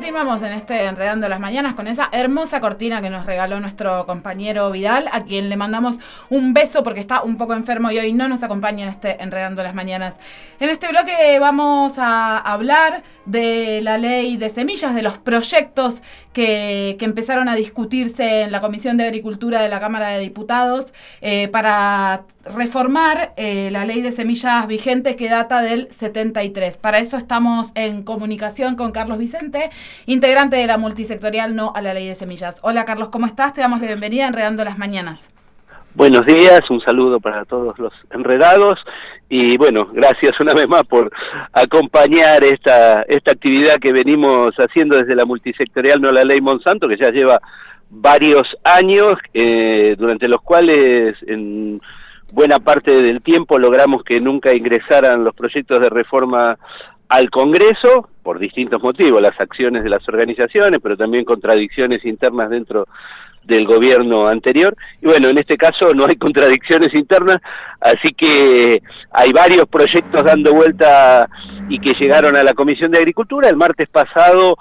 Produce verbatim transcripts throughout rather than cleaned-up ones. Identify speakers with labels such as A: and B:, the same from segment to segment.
A: Continuamos en este Enredando las Mañanas con esa hermosa cortina que nos regaló nuestro compañero Vidal, a quien le mandamos un beso porque está un poco enfermo y hoy no nos acompaña en este Enredando las Mañanas. En este bloque vamos a hablar de la ley de semillas, de los proyectos que, que empezaron a discutirse en la Comisión de Agricultura de la Cámara de Diputados eh, para reformar eh, la ley de semillas vigente que data del setenta y tres. Para eso estamos en comunicación con Carlos Vicente, integrante de la multisectorial No a la Ley de Semillas. Hola Carlos, ¿cómo estás? Te damos la bienvenida a Enredando las Mañanas.
B: Buenos días, un saludo para todos los enredados y bueno, gracias una vez más por acompañar esta esta actividad que venimos haciendo desde la multisectorial No a la Ley Monsanto, que ya lleva varios años, eh, durante los cuales en buena parte del tiempo logramos que nunca ingresaran los proyectos de reforma al Congreso, por distintos motivos, las acciones de las organizaciones, pero también contradicciones internas dentro del gobierno anterior, y bueno, en este caso no hay contradicciones internas, así que hay varios proyectos dando vuelta y que llegaron a la Comisión de Agricultura. El martes pasado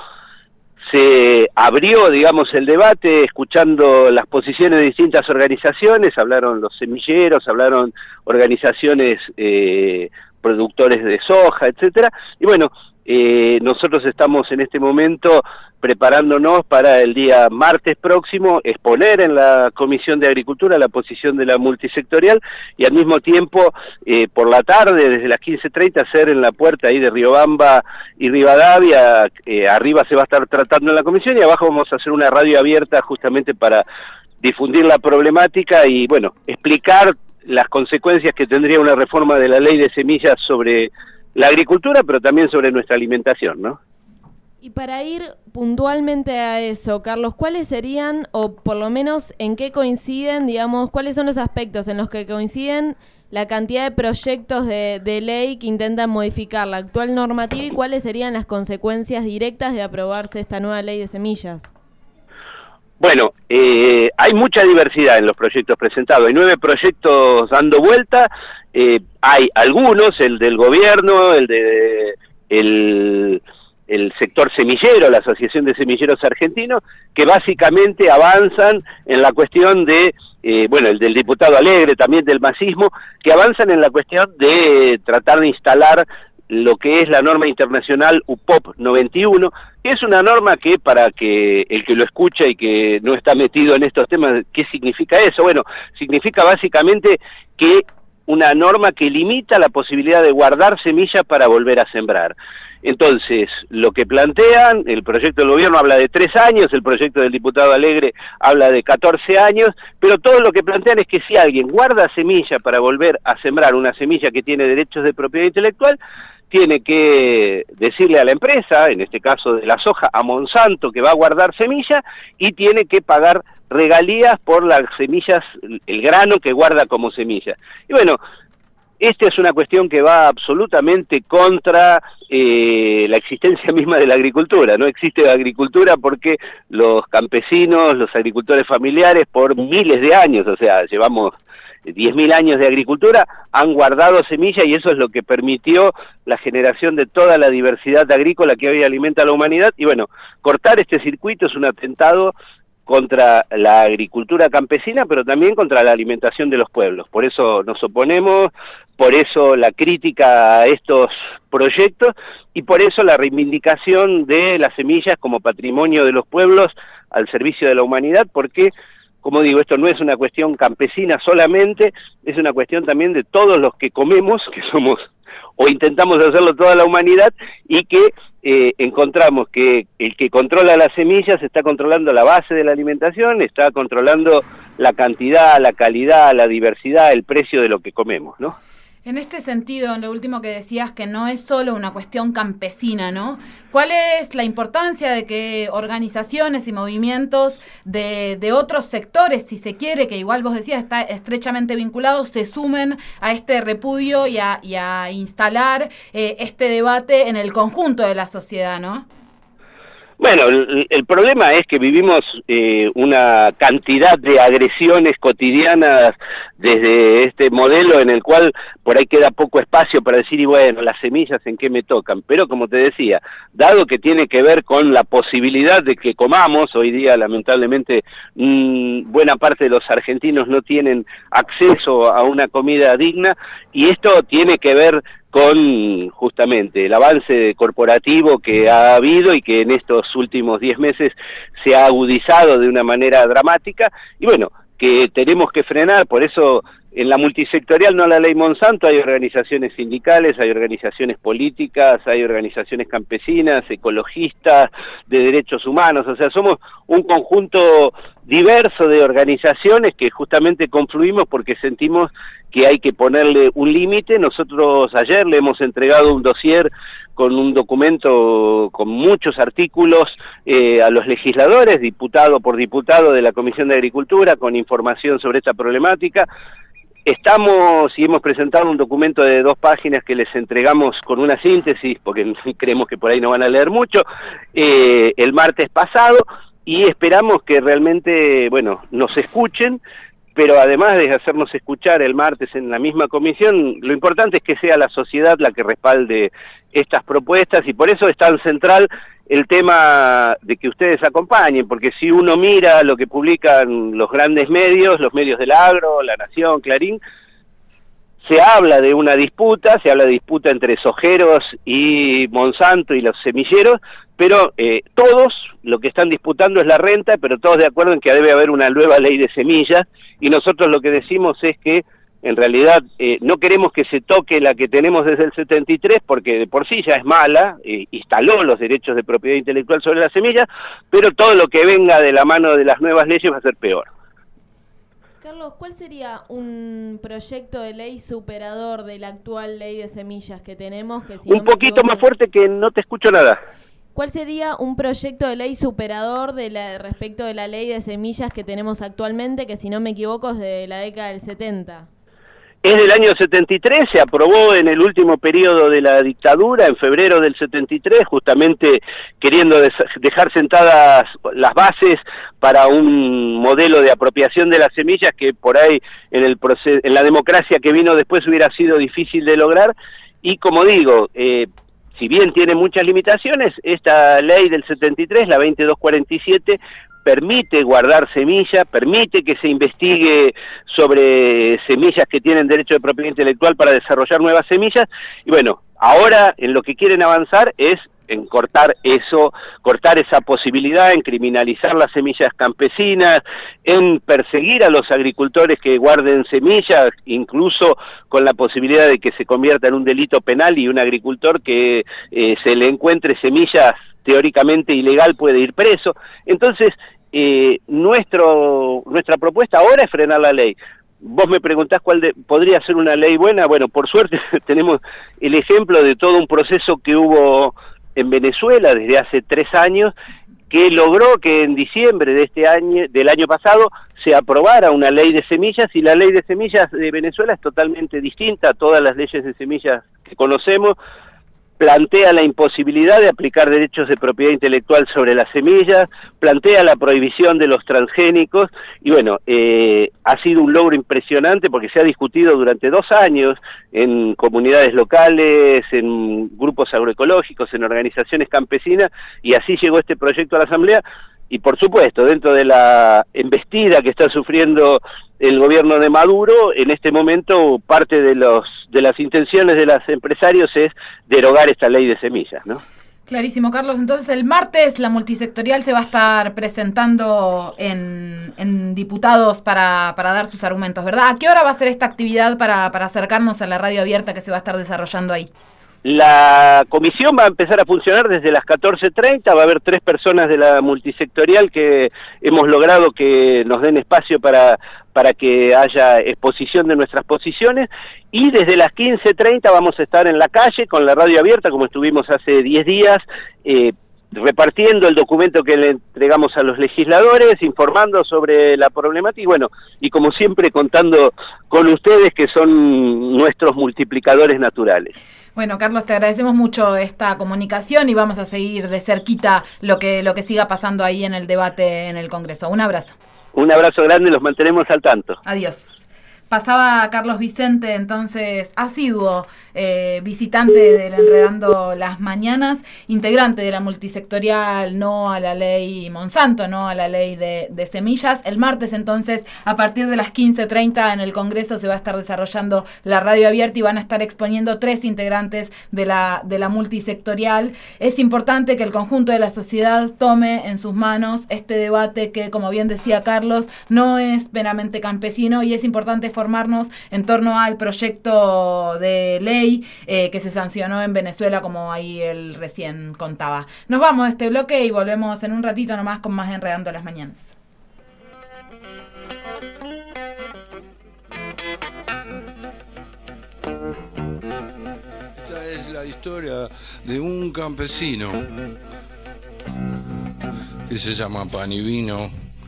B: se abrió, digamos, el debate, escuchando las posiciones de distintas organizaciones, hablaron los semilleros, hablaron organizaciones eh, productores de soja, etcétera, y bueno, eh, nosotros estamos en este momento preparándonos para el día martes próximo exponer en la Comisión de Agricultura la posición de la multisectorial y al mismo tiempo eh, por la tarde desde las quince treinta hacer en la puerta ahí de Riobamba y Rivadavia, eh, arriba se va a estar tratando en la comisión y abajo vamos a hacer una radio abierta justamente para difundir la problemática y bueno, explicar las consecuencias que tendría una reforma de la ley de semillas sobre la agricultura, pero también sobre nuestra alimentación, ¿no?
C: Y para ir puntualmente a eso, Carlos, ¿cuáles serían, o por lo menos en qué coinciden, digamos, cuáles son los aspectos en los que coinciden la cantidad de proyectos de, de ley que intentan modificar la actual normativa y cuáles serían las consecuencias directas de aprobarse esta nueva ley de semillas?
B: Bueno, eh, hay mucha diversidad en los proyectos presentados, hay nueve proyectos dando vuelta, eh, hay algunos, el del gobierno, el de el, el sector semillero, la Asociación de Semilleros Argentinos, que básicamente avanzan en la cuestión de, eh, bueno, el del diputado Alegre, también del masismo, que avanzan en la cuestión de tratar de instalar lo que es la norma internacional U P O P noventa y uno, que es una norma que, para que el que lo escucha y que no está metido en estos temas, ¿qué significa eso? Bueno, significa básicamente que una norma que limita la posibilidad de guardar semillas para volver a sembrar. Entonces, lo que plantean, el proyecto del gobierno habla de tres años, el proyecto del diputado Alegre habla de catorce años, pero todo lo que plantean es que si alguien guarda semilla para volver a sembrar una semilla que tiene derechos de propiedad intelectual, tiene que decirle a la empresa, en este caso de la soja, a Monsanto, que va a guardar semilla, y tiene que pagar regalías por las semillas, el grano que guarda como semilla. Y bueno, esta es una cuestión que va absolutamente contra eh, la existencia misma de la agricultura. No existe agricultura porque los campesinos, los agricultores familiares, por miles de años, o sea, llevamos diez mil años de agricultura, han guardado semilla y eso es lo que permitió la generación de toda la diversidad agrícola que hoy alimenta a la humanidad. Y bueno, cortar este circuito es un atentado contra la agricultura campesina, pero también contra la alimentación de los pueblos. Por eso nos oponemos, por eso la crítica a estos proyectos y por eso la reivindicación de las semillas como patrimonio de los pueblos al servicio de la humanidad, porque, como digo, esto no es una cuestión campesina solamente, es una cuestión también de todos los que comemos, que somos o intentamos hacerlo toda la humanidad, y que eh, encontramos que el que controla las semillas está controlando la base de la alimentación, está controlando la cantidad, la calidad, la diversidad, el precio de lo que comemos, ¿no?
A: En este sentido, lo último que decías, que no es solo una cuestión campesina, ¿no? ¿Cuál es la importancia de que organizaciones y movimientos de, de otros sectores, si se quiere, que igual vos decías, está estrechamente vinculados, se sumen a este repudio y a, y a instalar eh, este debate en el conjunto de la sociedad, ¿no?
B: Bueno, el, el problema es que vivimos eh, una cantidad de agresiones cotidianas desde este modelo en el cual por ahí queda poco espacio para decir, y bueno, las semillas en qué me tocan. Pero como te decía, dado que tiene que ver con la posibilidad de que comamos, hoy día lamentablemente mmm, buena parte de los argentinos no tienen acceso a una comida digna, y esto tiene que ver con justamente el avance corporativo que ha habido y que en estos últimos diez meses se ha agudizado de una manera dramática, y bueno, que tenemos que frenar. Por eso en la multisectorial, no la ley Monsanto, hay organizaciones sindicales, hay organizaciones políticas, hay organizaciones campesinas, ecologistas, de derechos humanos, o sea, somos un conjunto diverso de organizaciones que justamente confluimos porque sentimos que hay que ponerle un límite. Nosotros ayer le hemos entregado un dossier con un documento con muchos artículos eh, a los legisladores, diputado por diputado de la Comisión de Agricultura, con información sobre esta problemática. Estamos y hemos presentado un documento de dos páginas que les entregamos con una síntesis, porque creemos que por ahí no van a leer mucho, eh, el martes pasado, y esperamos que realmente, bueno, nos escuchen, pero además de hacernos escuchar el martes en la misma comisión, lo importante es que sea la sociedad la que respalde estas propuestas, y por eso es tan central el tema de que ustedes acompañen, porque si uno mira lo que publican los grandes medios, los medios del agro, La Nación, Clarín, se habla de una disputa, se habla de disputa entre sojeros y Monsanto y los semilleros, pero eh, todos lo que están disputando es la renta, pero todos de acuerdo en que debe haber una nueva ley de semillas, y nosotros lo que decimos es que en realidad eh, no queremos que se toque la que tenemos desde el setenta y tres, porque de por sí ya es mala, eh, instaló los derechos de propiedad intelectual sobre las semillas, pero todo lo que venga de la mano de las nuevas leyes va a ser peor.
C: Carlos, ¿cuál sería un proyecto de ley superador de la actual ley de semillas que tenemos? Que si
B: un
C: no me
B: poquito
C: equivoco,
B: más fuerte, que no te escucho nada.
C: ¿Cuál sería un proyecto de ley superador de la, respecto de la ley de semillas que tenemos actualmente, que si no me equivoco es de la década del setenta?
B: Es del año setenta y tres, se aprobó en el último periodo de la dictadura, en febrero del setenta y tres, justamente queriendo dejar sentadas las bases para un modelo de apropiación de las semillas que por ahí en, el proceso, en la democracia que vino después hubiera sido difícil de lograr. Y como digo, eh, si bien tiene muchas limitaciones, esta ley del setenta y tres, la veintidós cuarenta y siete, permite guardar semillas, permite que se investigue sobre semillas que tienen derecho de propiedad intelectual para desarrollar nuevas semillas, y bueno, ahora en lo que quieren avanzar es en cortar eso, cortar esa posibilidad, en criminalizar las semillas campesinas, en perseguir a los agricultores que guarden semillas, incluso con la posibilidad de que se convierta en un delito penal y un agricultor que eh, se le encuentre semillas teóricamente ilegal puede ir preso. Entonces, eh, nuestro nuestra propuesta ahora es frenar la ley. Vos me preguntás cuál de, podría ser una ley buena. Bueno, por suerte tenemos el ejemplo de todo un proceso que hubo en Venezuela desde hace tres años, que logró que en diciembre de este año, del año pasado, se aprobara una ley de semillas, y la ley de semillas de Venezuela es totalmente distinta a todas las leyes de semillas que conocemos. Plantea la imposibilidad de aplicar derechos de propiedad intelectual sobre las semillas, plantea la prohibición de los transgénicos, y bueno, eh, ha sido un logro impresionante porque se ha discutido durante dos años en comunidades locales, en grupos agroecológicos, en organizaciones campesinas, y así llegó este proyecto a la Asamblea. Y por supuesto, dentro de la embestida que está sufriendo el gobierno de Maduro, en este momento parte de los de las intenciones de los empresarios es derogar esta ley de semillas, ¿no?
A: Clarísimo, Carlos. Entonces el martes la multisectorial se va a estar presentando en, en diputados para, para dar sus argumentos, ¿verdad? ¿A qué hora va a ser esta actividad para, para acercarnos a la radio abierta que se va a estar desarrollando ahí?
B: La comisión va a empezar a funcionar desde las catorce treinta, va a haber tres personas de la multisectorial que hemos logrado que nos den espacio para, para que haya exposición de nuestras posiciones, y desde las quince treinta vamos a estar en la calle con la radio abierta, como estuvimos hace diez días, eh, repartiendo el documento que le entregamos a los legisladores, informando sobre la problemática, y bueno, y como siempre contando con ustedes que son nuestros multiplicadores naturales.
A: Bueno, Carlos, te agradecemos mucho esta comunicación y vamos a seguir de cerquita lo que, lo que siga pasando ahí en el debate en el Congreso. Un abrazo.
B: Un abrazo grande, los mantenemos al tanto.
A: Adiós. Pasaba Carlos Vicente, entonces asiduo eh, visitante del Enredando las Mañanas, integrante de la multisectorial No a la Ley Monsanto, No a la Ley de, de Semillas. El martes, entonces, a partir de las quince treinta en el Congreso se va a estar desarrollando la radio abierta y van a estar exponiendo tres integrantes de la, de la multisectorial. Es importante que el conjunto de la sociedad tome en sus manos este debate que, como bien decía Carlos, no es meramente campesino y es importante formarnos en torno al proyecto de ley eh, que se sancionó en Venezuela, como ahí él recién contaba. Nos vamos de este bloque y volvemos en un ratito nomás con más Enredando las Mañanas.
D: Esta es la historia de un campesino que se llama Panivino.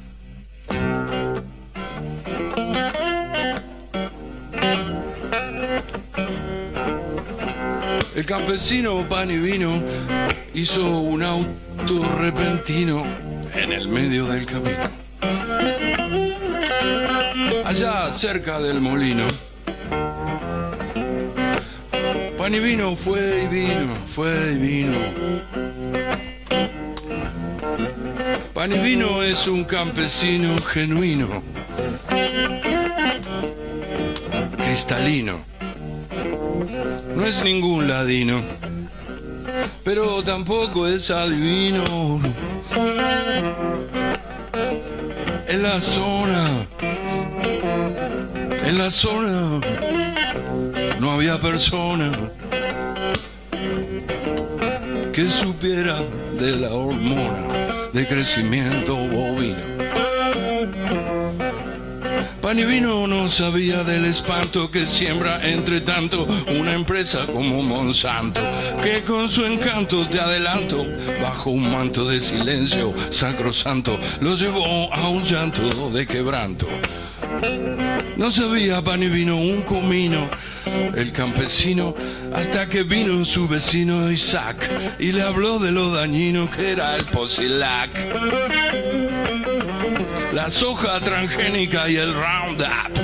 D: El campesino Panivino hizo un auto repentino en el medio del camino. Allá cerca del molino, Panivino fue y vino, fue y vino. Panivino es un campesino genuino, cristalino. No es ningún ladino, pero tampoco es adivino. En la zona, en la zona, no había persona que supiera de la hormona de crecimiento bovino. Panivino no sabía del espanto que siembra entre tanto una empresa como Monsanto, que con su encanto, te adelanto, bajo un manto de silencio sacrosanto, lo llevó a un llanto de quebranto. No sabía Panivino un comino, el campesino, hasta que vino su vecino Isaac y le habló de lo dañino que era el Posilac, la soja transgénica y el Roundup.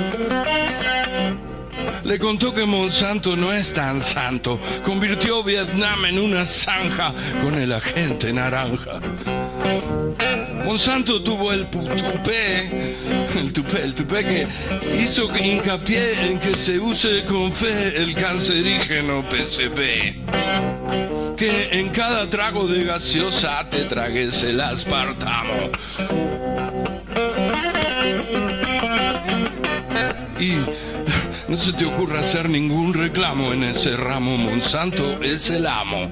D: Le contó que Monsanto no es tan santo, convirtió Vietnam en una zanja con el agente naranja. Monsanto tuvo el tupé, el tupé, el tupé que hizo hincapié en que se use con fe el cancerígeno P C B. Que en cada trago de gaseosa te tragues el aspartamo. Y no se te ocurra hacer ningún reclamo en ese ramo, Monsanto es el amo.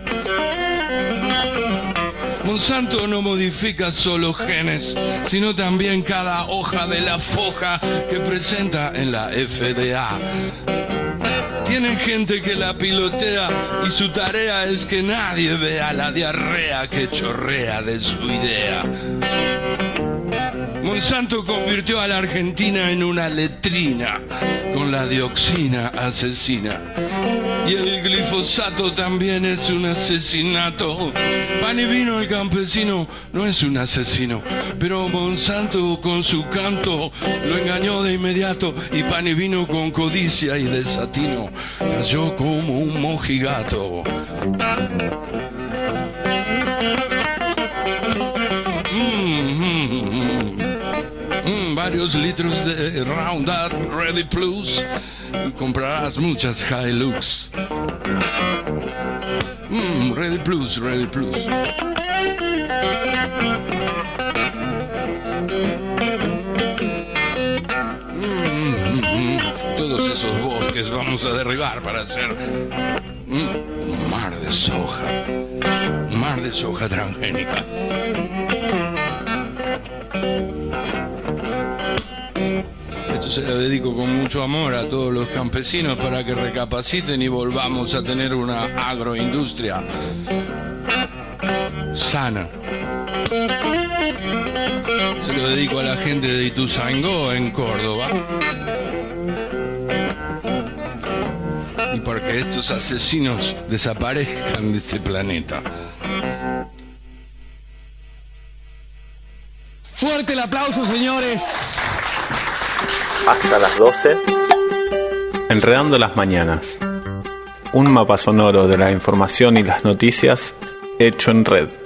D: Monsanto no modifica solo genes, sino también cada hoja de la foja que presenta en la F D A. Tienen gente que la pilotea y su tarea es que nadie vea la diarrea que chorrea de su idea. Monsanto convirtió a la Argentina en una letrina con la dioxina asesina. Y el glifosato también es un asesinato. Panivino el campesino no es un asesino, pero Monsanto con su canto lo engañó de inmediato y Panivino con codicia y desatino cayó como un mojigato. Varios litros de Roundup Ready Plus y comprarás muchas Hilux. Mm, Ready Plus, Ready Plus. Mm, mm, mm. Todos esos bosques vamos a derribar para hacer mm, un mar de soja, un mar de soja transgénica. Esto se lo dedico con mucho amor a todos los campesinos para que recapaciten y volvamos a tener una agroindustria sana. Se lo dedico a la gente de Ituzaingó en Córdoba. Y porque estos asesinos desaparezcan de este planeta.
E: Fuerte el aplauso, señores.
F: Hasta las doce. Enredando las mañanas. Un mapa sonoro de la información y las noticias hecho en red.